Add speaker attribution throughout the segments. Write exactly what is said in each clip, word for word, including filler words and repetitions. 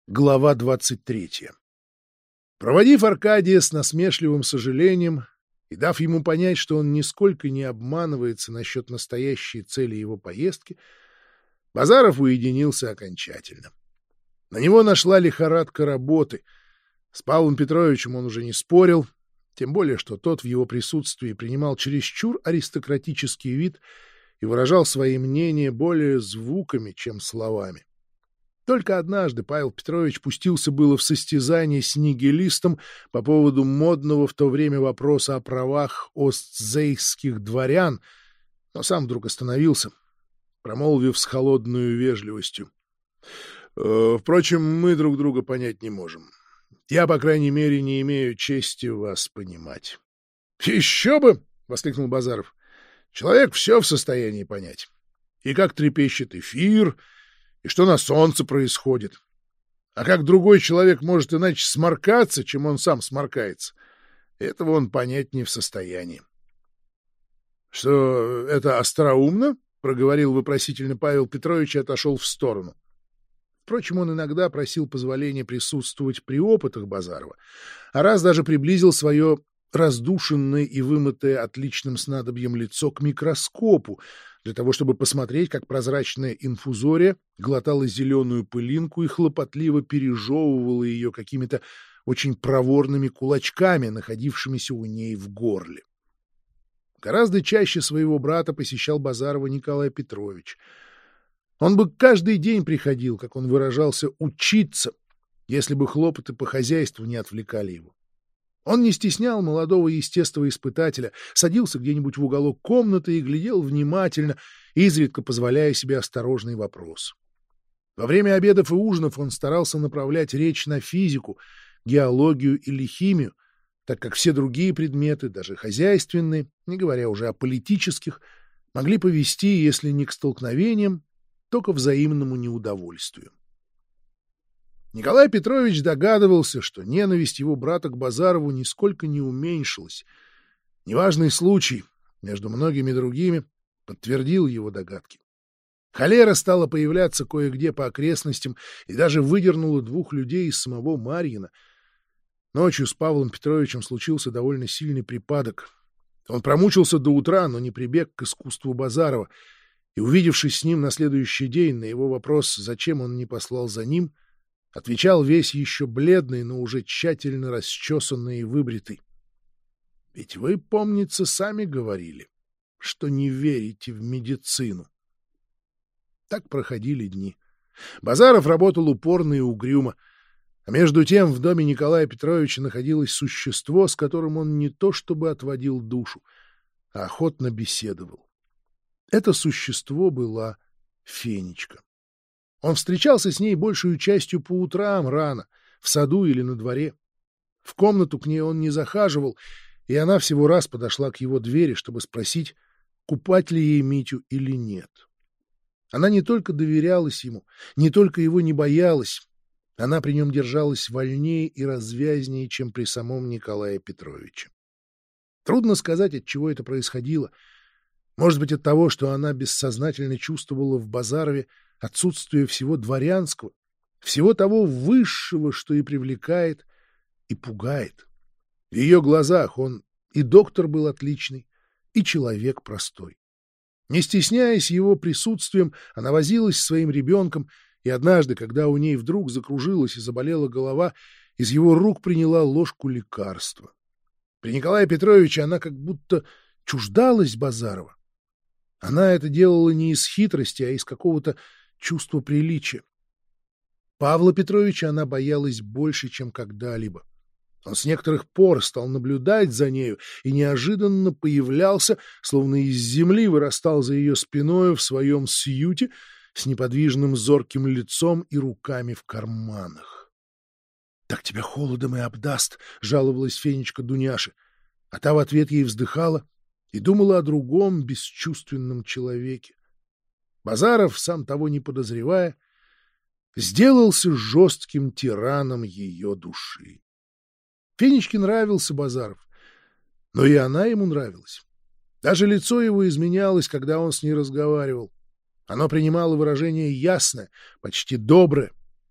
Speaker 1: Глава двадцать третья. Проводив Аркадия с насмешливым сожалением и дав ему понять, что он нисколько не обманывается насчет настоящей цели его поездки, Базаров уединился окончательно. На него нашла лихорадка работы. С Павлом Петровичем он уже не спорил, тем более, что тот в его присутствии принимал чересчур аристократический вид и выражал свои мнения более звуками, чем словами. Только однажды Павел Петрович пустился было в состязание с нигилистом по поводу модного в то время вопроса о правах остзейских дворян, но сам вдруг остановился, промолвив с холодной вежливостью: «Э, «Впрочем, мы друг друга понять не можем. Я, по крайней мере, не имею чести вас понимать». «Еще бы!» — воскликнул Базаров. «Человек все в состоянии понять. И как трепещет эфир, и что на солнце происходит. А как другой человек может иначе сморкаться, чем он сам сморкается, этого он понять не в состоянии». «Что, это остроумно?» — проговорил вопросительно Павел Петрович и отошел в сторону. Впрочем, он иногда просил позволения присутствовать при опытах Базарова, а раз даже приблизил свое раздушенное и вымытое отличным снадобьем лицо к микроскопу, для того, чтобы посмотреть, как прозрачная инфузория глотала зеленую пылинку и хлопотливо пережевывала ее какими-то очень проворными кулачками, находившимися у ней в горле. Гораздо чаще своего брата посещал Базарова Николай Петрович. Он бы каждый день приходил, как он выражался, учиться, если бы хлопоты по хозяйству не отвлекали его. Он не стеснял молодого естествоиспытателя, садился где-нибудь в уголок комнаты и глядел внимательно, изредка позволяя себе осторожный вопрос. Во время обедов и ужинов он старался направлять речь на физику, геологию или химию, так как все другие предметы, даже хозяйственные, не говоря уже о политических, могли повести, если не к столкновениям, то к взаимному неудовольствию. Николай Петрович догадывался, что ненависть его брата к Базарову нисколько не уменьшилась. Неважный случай, между многими другими, подтвердил его догадки. Холера стала появляться кое-где по окрестностям и даже выдернула двух людей из самого Марьина. Ночью с Павлом Петровичем случился довольно сильный припадок. Он промучился до утра, но не прибег к искусству Базарова, и, увидевшись с ним на следующий день, на его вопрос, зачем он не послал за ним, отвечал весь еще бледный, но уже тщательно расчесанный и выбритый: «Ведь вы, помнится, сами говорили, что не верите в медицину». Так проходили дни. Базаров работал упорно и угрюмо, а между тем в доме Николая Петровича находилось существо, с которым он не то чтобы отводил душу, а охотно беседовал. Это существо была Фенечка. Он встречался с ней большую частью по утрам рано, в саду или на дворе. В комнату к ней он не захаживал, и она всего раз подошла к его двери, чтобы спросить, купать ли ей Митю или нет. Она не только доверялась ему, не только его не боялась, она при нем держалась вольнее и развязнее, чем при самом Николае Петровиче. Трудно сказать, от чего это происходило. Может быть, от того, что она бессознательно чувствовала в Базарове отсутствие всего дворянского, всего того высшего, что и привлекает, и пугает. В ее глазах он и доктор был отличный, и человек простой. Не стесняясь его присутствием, она возилась с своим ребенком, и однажды, когда у ней вдруг закружилась и заболела голова, из его рук приняла ложку лекарства. При Николае Петровиче она как будто чуждалась Базарова. Она это делала не из хитрости, а из какого-то чувства приличия. Павла Петровича она боялась больше, чем когда-либо. Он с некоторых пор стал наблюдать за нею и неожиданно появлялся, словно из земли вырастал за ее спиною в своем сьюте с неподвижным зорким лицом и руками в карманах. — Так тебя холодом и обдаст, — жаловалась Фенечка Дуняше, а та в ответ ей вздыхала и думала о другом бесчувственном человеке. Базаров, сам того не подозревая, сделался жестким тираном ее души. Фенечке нравился Базаров, но и она ему нравилась. Даже лицо его изменялось, когда он с ней разговаривал. Оно принимало выражение ясное, почти доброе.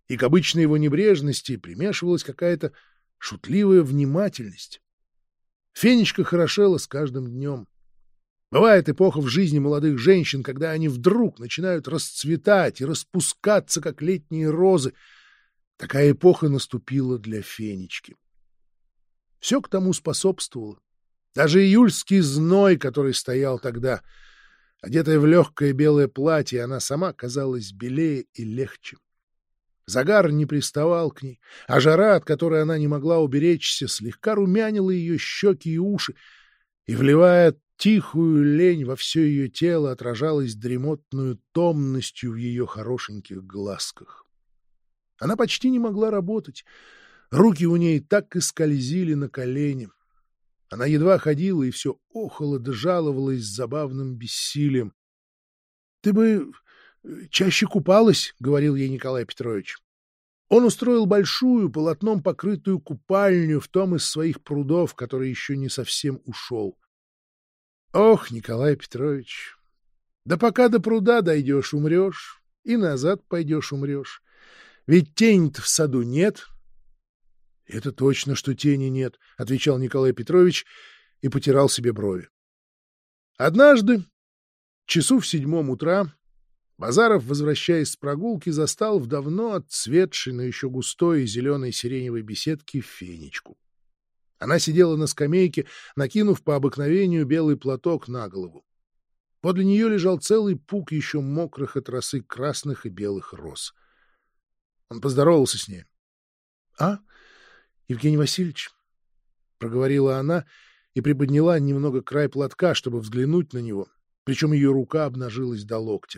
Speaker 1: и к обычной его небрежности примешивалась какая-то шутливая внимательность. Фенечка хорошела с каждым днем. Бывает эпоха в жизни молодых женщин, когда они вдруг начинают расцветать и распускаться, как летние розы. Такая эпоха наступила для Фенечки. Все к тому способствовало. Даже июльский зной, который стоял тогда. Одетая в легкое белое платье, она сама казалась белее и легче. Загар не приставал к ней, а жара, от которой она не могла уберечься, слегка румянила ее щеки и уши, и, вливая тихую лень во все ее тело, отражалась дремотную томностью в ее хорошеньких глазках. Она почти не могла работать. Руки у ней так и скользили на колени. Она едва ходила и все охала да жаловалась с забавным бессилием. — Ты бы чаще купалась, — говорил ей Николай Петрович. Он устроил большую, полотном покрытую купальню в том из своих прудов, который еще не совсем ушел. Ох, Николай Петрович, да пока до пруда дойдешь, умрешь, и назад пойдешь, умрешь. Ведь тени-то в саду нет. — Это точно, что тени нет, — отвечал Николай Петрович и потирал себе брови. Однажды, часу в седьмом утра, Базаров, возвращаясь с прогулки, застал в давно отцветшей, но еще густой и зеленой сиреневой беседке Фенечку. Она сидела на скамейке, накинув по обыкновению белый платок на голову. Подле нее лежал целый пук еще мокрых от росы красных и белых роз. Он поздоровался с ней. — А, Евгений Васильевич, — проговорила она и приподняла немного край платка, чтобы взглянуть на него, причем ее рука обнажилась до локтя.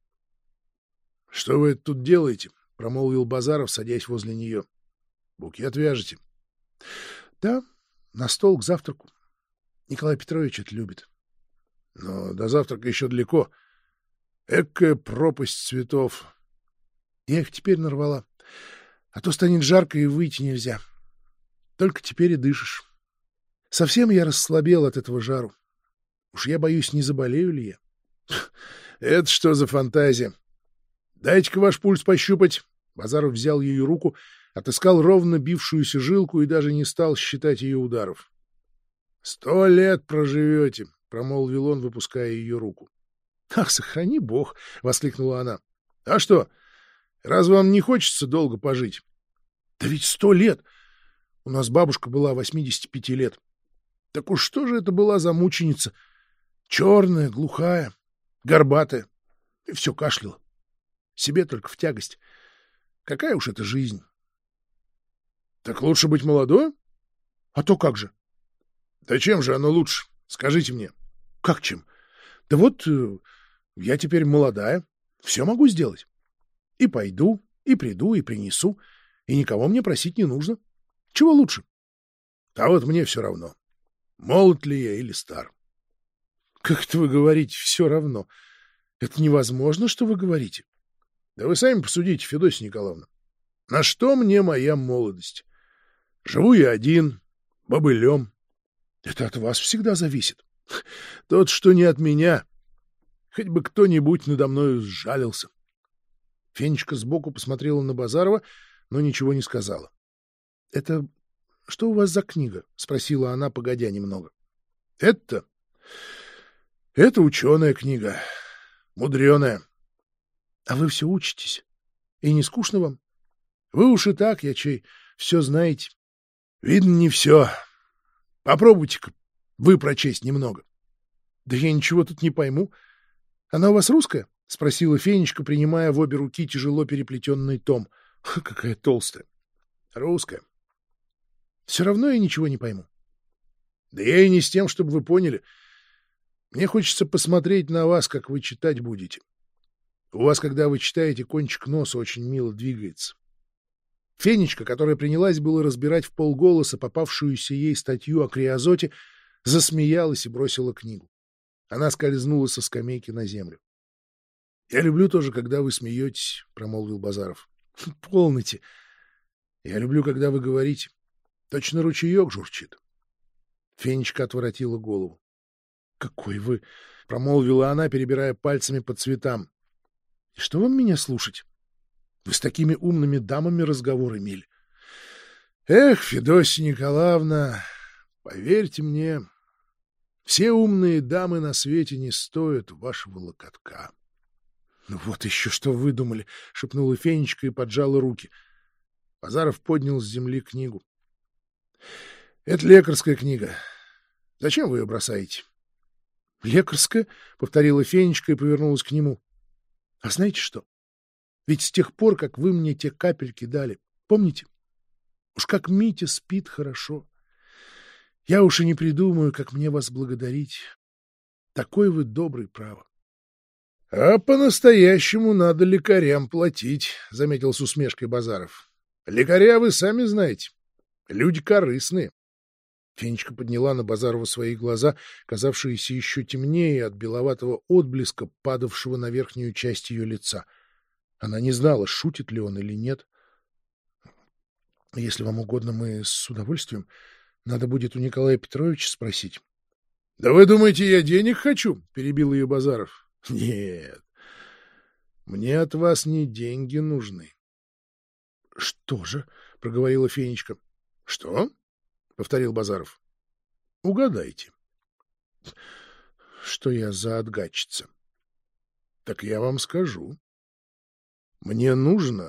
Speaker 1: — Что вы тут делаете? — промолвил Базаров, садясь возле нее. — Букет вяжете? — Да, на стол к завтраку. Николай Петрович это любит. — Но до завтрака еще далеко. Экая пропасть цветов. Я их теперь нарвала. А то станет жарко и выйти нельзя. Только теперь и дышишь. Совсем я расслабел от этого жару. Уж я боюсь, не заболею ли я. — Это что за фантазия? Дайте-ка ваш пульс пощупать. Базаров взял ее руку, отыскал ровно бившуюся жилку и даже не стал считать ее ударов. — Сто лет проживете, — промолвил он, выпуская ее руку. — Ах, сохрани бог! — воскликнула она. — А что, разве вам не хочется долго пожить? — Да ведь сто лет! У нас бабушка была восьмидесяти пяти лет. Так уж что же это была за мученица? Черная, глухая, горбатая, и все кашляла. Себе только в тягость. Какая уж это жизнь? — Так лучше быть молодой? — А то как же? — Да чем же оно лучше? Скажите мне. — Как чем? Да вот э, я теперь молодая, все могу сделать. И пойду, и приду, и принесу, и никого мне просить не нужно. Чего лучше? А вот мне все равно, молод ли я или стар. — Как это вы говорите, все равно? Это невозможно, что вы говорите. Да вы сами посудите, Федосия Николаевна. На что мне моя молодость? Живу я один, бобылем. Это от вас всегда зависит. Тот, что не от меня. Хоть бы кто-нибудь надо мною сжалился. Фенечка сбоку посмотрела на Базарова, но ничего не сказала. — Это что у вас за книга? — спросила она, погодя немного. — Это? Это ученая книга. Мудреная. — А вы все учитесь? И не скучно вам? Вы уж и так, я чей, все знаете. — Видно, не все. Попробуйте-ка вы прочесть немного. — Да я ничего тут не пойму. Она у вас русская? — спросила Фенечка, принимая в обе руки тяжело переплетенный том. — Какая толстая. — Русская. — Все равно я ничего не пойму. — Да я и не с тем, чтобы вы поняли. Мне хочется посмотреть на вас, как вы читать будете. У вас, когда вы читаете, кончик носа очень мило двигается. Фенечка, которая принялась было разбирать вполголоса попавшуюся ей статью о криозоте, засмеялась и бросила книгу. Она скользнула со скамейки на землю. — Я люблю тоже, когда вы смеетесь, — промолвил Базаров. — Полноте. Я люблю, когда вы говорите. Точно ручеек журчит. Фенечка отворотила голову. — Какой вы! — промолвила она, перебирая пальцами по цветам. — И что вам меня слушать? Вы с такими умными дамами разговор имели. Эх, Федосья Николаевна, поверьте мне, все умные дамы на свете не стоят вашего локотка. — Ну вот еще что выдумали, — шепнула Фенечка и поджала руки. Базаров поднял с земли книгу. — Это лекарская книга. Зачем вы ее бросаете? — Лекарская? — повторила Фенечка и повернулась к нему. — А знаете что? Ведь с тех пор, как вы мне те капельки дали, помните? Уж как Митя спит хорошо. Я уж и не придумаю, как мне вас благодарить. Такой вы добрый, право. — А по-настоящему надо лекарям платить, — заметил с усмешкой Базаров. — Лекаря вы сами знаете. Люди корыстные. Фенечка подняла на Базарова свои глаза, казавшиеся еще темнее от беловатого отблеска, падавшего на верхнюю часть ее лица. Она не знала, шутит ли он или нет. — Если вам угодно, мы с удовольствием. Надо будет у Николая Петровича спросить. — Да вы думаете, я денег хочу? — перебил ее Базаров. — Нет, мне от вас не деньги нужны. — Что же? — проговорила Фенечка. — Что? — повторил Базаров. — Угадайте. — Что я за отгадчица? — Так я вам скажу. Мне нужно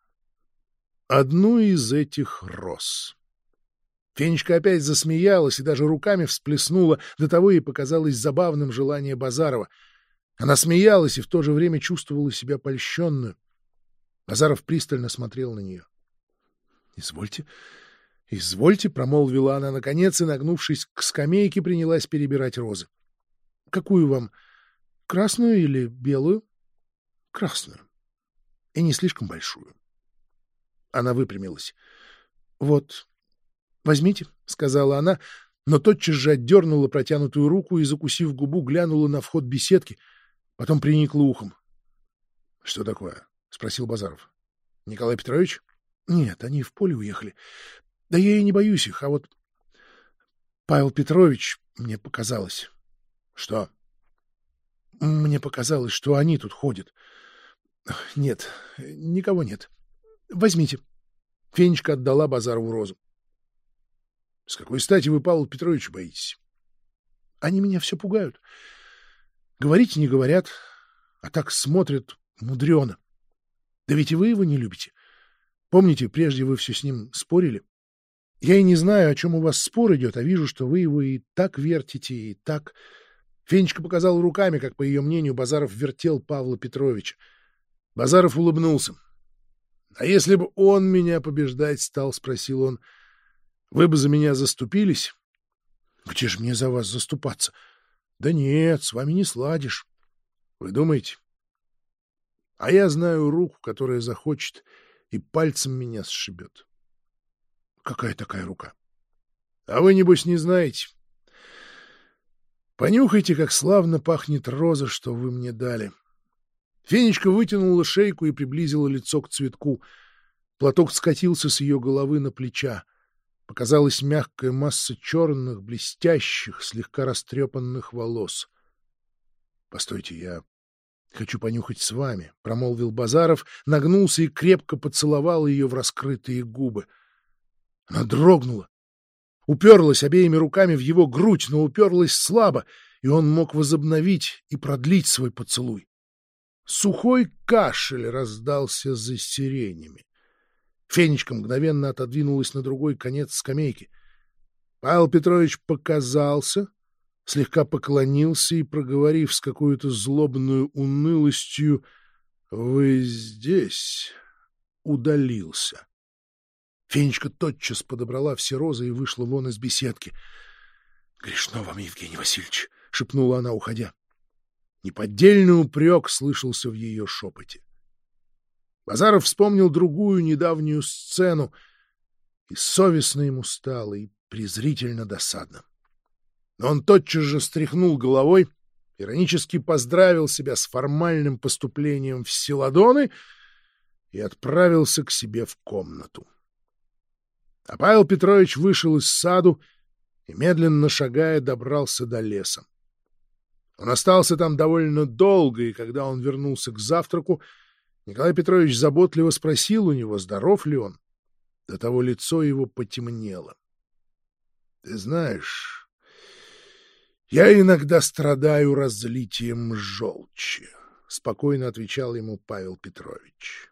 Speaker 1: одну из этих роз. Фенечка опять засмеялась и даже руками всплеснула, до того ей показалось забавным желание Базарова. Она смеялась и в то же время чувствовала себя польщенную. Базаров пристально смотрел на нее. — Извольте, извольте, — промолвила она наконец и, нагнувшись к скамейке, принялась перебирать розы. — Какую вам? Красную или белую? — Красную. И не слишком большую. Она выпрямилась. — Вот, возьмите, — сказала она, но тотчас же отдернула протянутую руку и, закусив губу, глянула на вход беседки, потом приникла ухом. — Что такое? — спросил Базаров. — Николай Петрович? — Нет, они в поле уехали. Да я и не боюсь их, а вот Павел Петрович, мне показалось. — Что? — Мне показалось, что они тут ходят. — Нет, никого нет. Возьмите. Фенечка отдала Базарову розу. — С какой стати вы Павла Петровича боитесь? — Они меня все пугают. Говорить не говорят, а так смотрят мудрено. Да ведь и вы его не любите. Помните, прежде вы все с ним спорили? Я и не знаю, о чем у вас спор идет, а вижу, что вы его и так вертите, и так... Фенечка показала руками, как, по ее мнению, Базаров вертел Павла Петровича. Базаров улыбнулся. — А если бы он меня побеждать стал, — спросил он, — вы бы за меня заступились? — Где же мне за вас заступаться? — Да нет, с вами не сладишь. — Вы думаете? — А я знаю руку, которая захочет и пальцем меня сшибет. — Какая такая рука? — А вы, небось, не знаете. Понюхайте, как славно пахнет роза, что вы мне дали. Фенечка вытянула шейку и приблизила лицо к цветку. Платок скатился с ее головы на плеча. Показалась мягкая масса черных, блестящих, слегка растрепанных волос. — Постойте, я хочу понюхать с вами, — промолвил Базаров, нагнулся и крепко поцеловал ее в раскрытые губы. Она дрогнула, уперлась обеими руками в его грудь, но уперлась слабо, и он мог возобновить и продлить свой поцелуй. Сухой кашель раздался за сиренями. Фенечка мгновенно отодвинулась на другой конец скамейки. Павел Петрович показался, слегка поклонился и, проговорив с какой-то злобной унылостью «Вы здесь», удалился. Фенечка тотчас подобрала все розы и вышла вон из беседки. — Грешно вам, Евгений Васильевич, — шепнула она, уходя. Неподдельный упрек слышался в ее шепоте. Базаров вспомнил другую недавнюю сцену, и совестно ему стало, и презрительно досадно. Но он тотчас же стряхнул головой, иронически поздравил себя с формальным поступлением в Селадоны и отправился к себе в комнату. А Павел Петрович вышел из саду и, медленно шагая, добрался до леса. Он остался там довольно долго, и когда он вернулся к завтраку, Николай Петрович заботливо спросил у него, здоров ли он. До того лицо его потемнело. — Ты знаешь, я иногда страдаю разлитием желчи, — спокойно отвечал ему Павел Петрович.